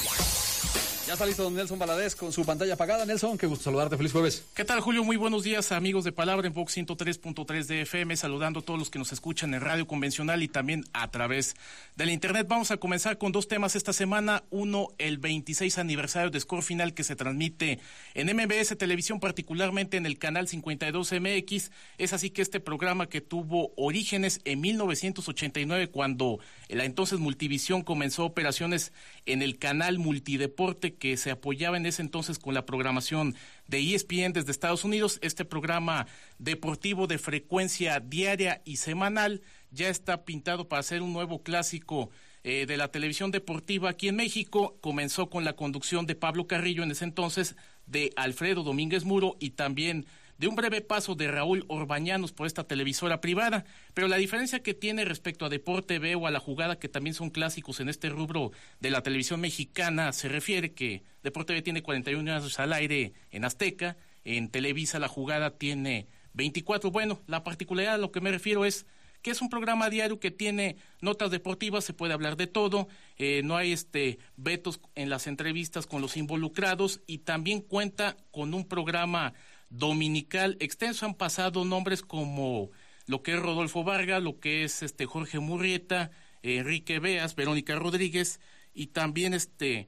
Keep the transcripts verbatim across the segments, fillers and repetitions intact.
Ya está listo don Nelson Valadez con su pantalla apagada. Nelson, qué gusto saludarte, feliz jueves. ¿Qué tal, Julio? Muy buenos días, amigos de Palabra en Vox ciento tres punto tres de F M, saludando a todos los que nos escuchan en radio convencional y también a través de la internet. Vamos a comenzar con dos temas esta semana. Uno, el veintiséis aniversario de Score Final, que se transmite en M B S Televisión, particularmente en el canal cincuenta y dos M X. Es así que este programa, que tuvo orígenes en mil novecientos ochenta y nueve, cuando la entonces Multivisión comenzó operaciones en el canal Multideporte, que se apoyaba en ese entonces con la programación de E S P N desde Estados Unidos. Este programa deportivo de frecuencia diaria y semanal ya está pintado para ser un nuevo clásico eh, de la televisión deportiva aquí en México. Comenzó con la conducción de Pablo Carrillo en ese entonces, de Alfredo Domínguez Muro y también de un breve paso de Raúl Orbañanos por esta televisora privada. Pero la diferencia que tiene respecto a Deporte T V o a La Jugada, que también son clásicos en este rubro de la televisión mexicana, se refiere que Deporte T V tiene cuarenta y un años al aire en Azteca, en Televisa La Jugada tiene veinticuatro. Bueno, la particularidad a lo que me refiero es que es un programa diario que tiene notas deportivas, se puede hablar de todo, eh, no hay este vetos en las entrevistas con los involucrados, y también cuenta con un programa dominical extenso. Han pasado nombres como lo que es Rodolfo Vargas, lo que es este Jorge Murrieta, eh, Enrique Beas, Verónica Rodríguez, y también este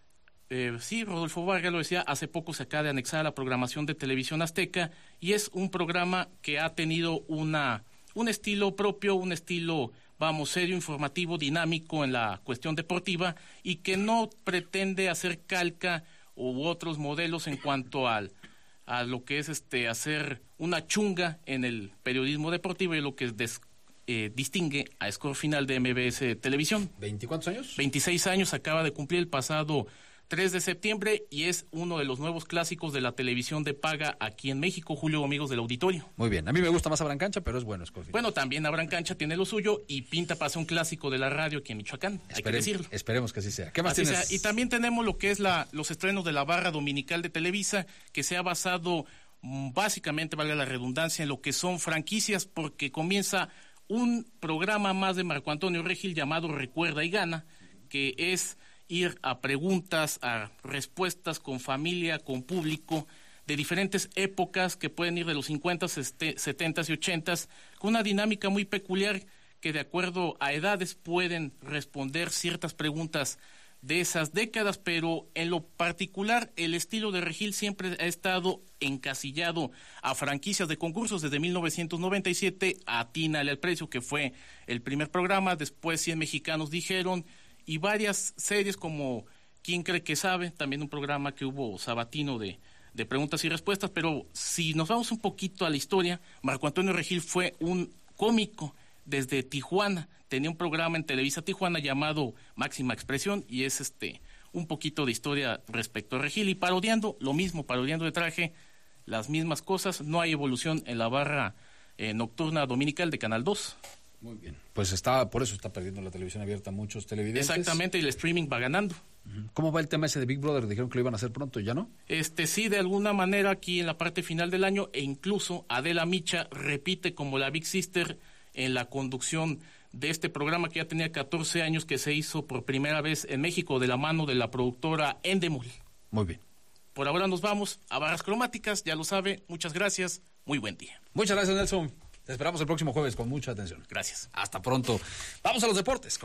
eh, sí, Rodolfo Vargas, lo decía, hace poco se acaba de anexar a la programación de Televisión Azteca, y es un programa que ha tenido una un estilo propio, un estilo, vamos, serio, informativo, dinámico en la cuestión deportiva, y que no pretende hacer calca u otros modelos en cuanto al a lo que es este hacer una chunga en el periodismo deportivo, y lo que des, eh, distingue a Score Final de M B S Televisión. ¿veinticuántos años? veintiséis años, acaba de cumplir el pasado tres de septiembre, y es uno de los nuevos clásicos de la televisión de paga aquí en México, Julio, amigos del auditorio. Muy bien, a mí me gusta más Abran Cancha, pero es bueno Score Final. Bueno, también Abran Cancha tiene lo suyo, y pinta para ser un clásico de la radio aquí en Michoacán, Esperemos, hay que decirlo. Esperemos que así sea. ¿Qué más así tienes? Sea. Y también tenemos lo que es la los estrenos de la barra dominical de Televisa, que se ha basado mmm, básicamente, valga la redundancia, en lo que son franquicias, porque comienza un programa más de Marco Antonio Regil llamado Recuerda y Gana, que es ir a preguntas, a respuestas con familia, con público, de diferentes épocas, que pueden ir de los cincuenta, setenta y ochenta, con una dinámica muy peculiar, que de acuerdo a edades pueden responder ciertas preguntas de esas décadas, pero en lo particular el estilo de Regil siempre ha estado encasillado a franquicias de concursos. Desde mil novecientos noventa y siete, Atínale al Precio, que fue el primer programa, después cien mexicanos dijeron, y varias series como ¿Quién cree que sabe?, también un programa que hubo sabatino de, de preguntas y respuestas. Pero si nos vamos un poquito a la historia, Marco Antonio Regil fue un cómico desde Tijuana, tenía un programa en Televisa Tijuana llamado Máxima Expresión, y es este un poquito de historia respecto a Regil, y parodiando lo mismo, parodiando de traje las mismas cosas. No hay evolución en la barra eh, nocturna dominical de Canal dos. Muy bien. Pues está, por eso está perdiendo la televisión abierta muchos televidentes. Exactamente, y el streaming va ganando. ¿Cómo va el tema ese de Big Brother? Dijeron que lo iban a hacer pronto, ¿ya no? Este sí, de alguna manera aquí en la parte final del año, e incluso Adela Micha repite como la Big Sister en la conducción de este programa, que ya tenía catorce años, que se hizo por primera vez en México de la mano de la productora Endemol. Muy bien. Por ahora nos vamos a Barras Cromáticas, ya lo sabe. Muchas gracias, muy buen día. Muchas gracias, Nelson. Te esperamos el próximo jueves con mucha atención. Gracias. Hasta pronto. Vamos a los deportes.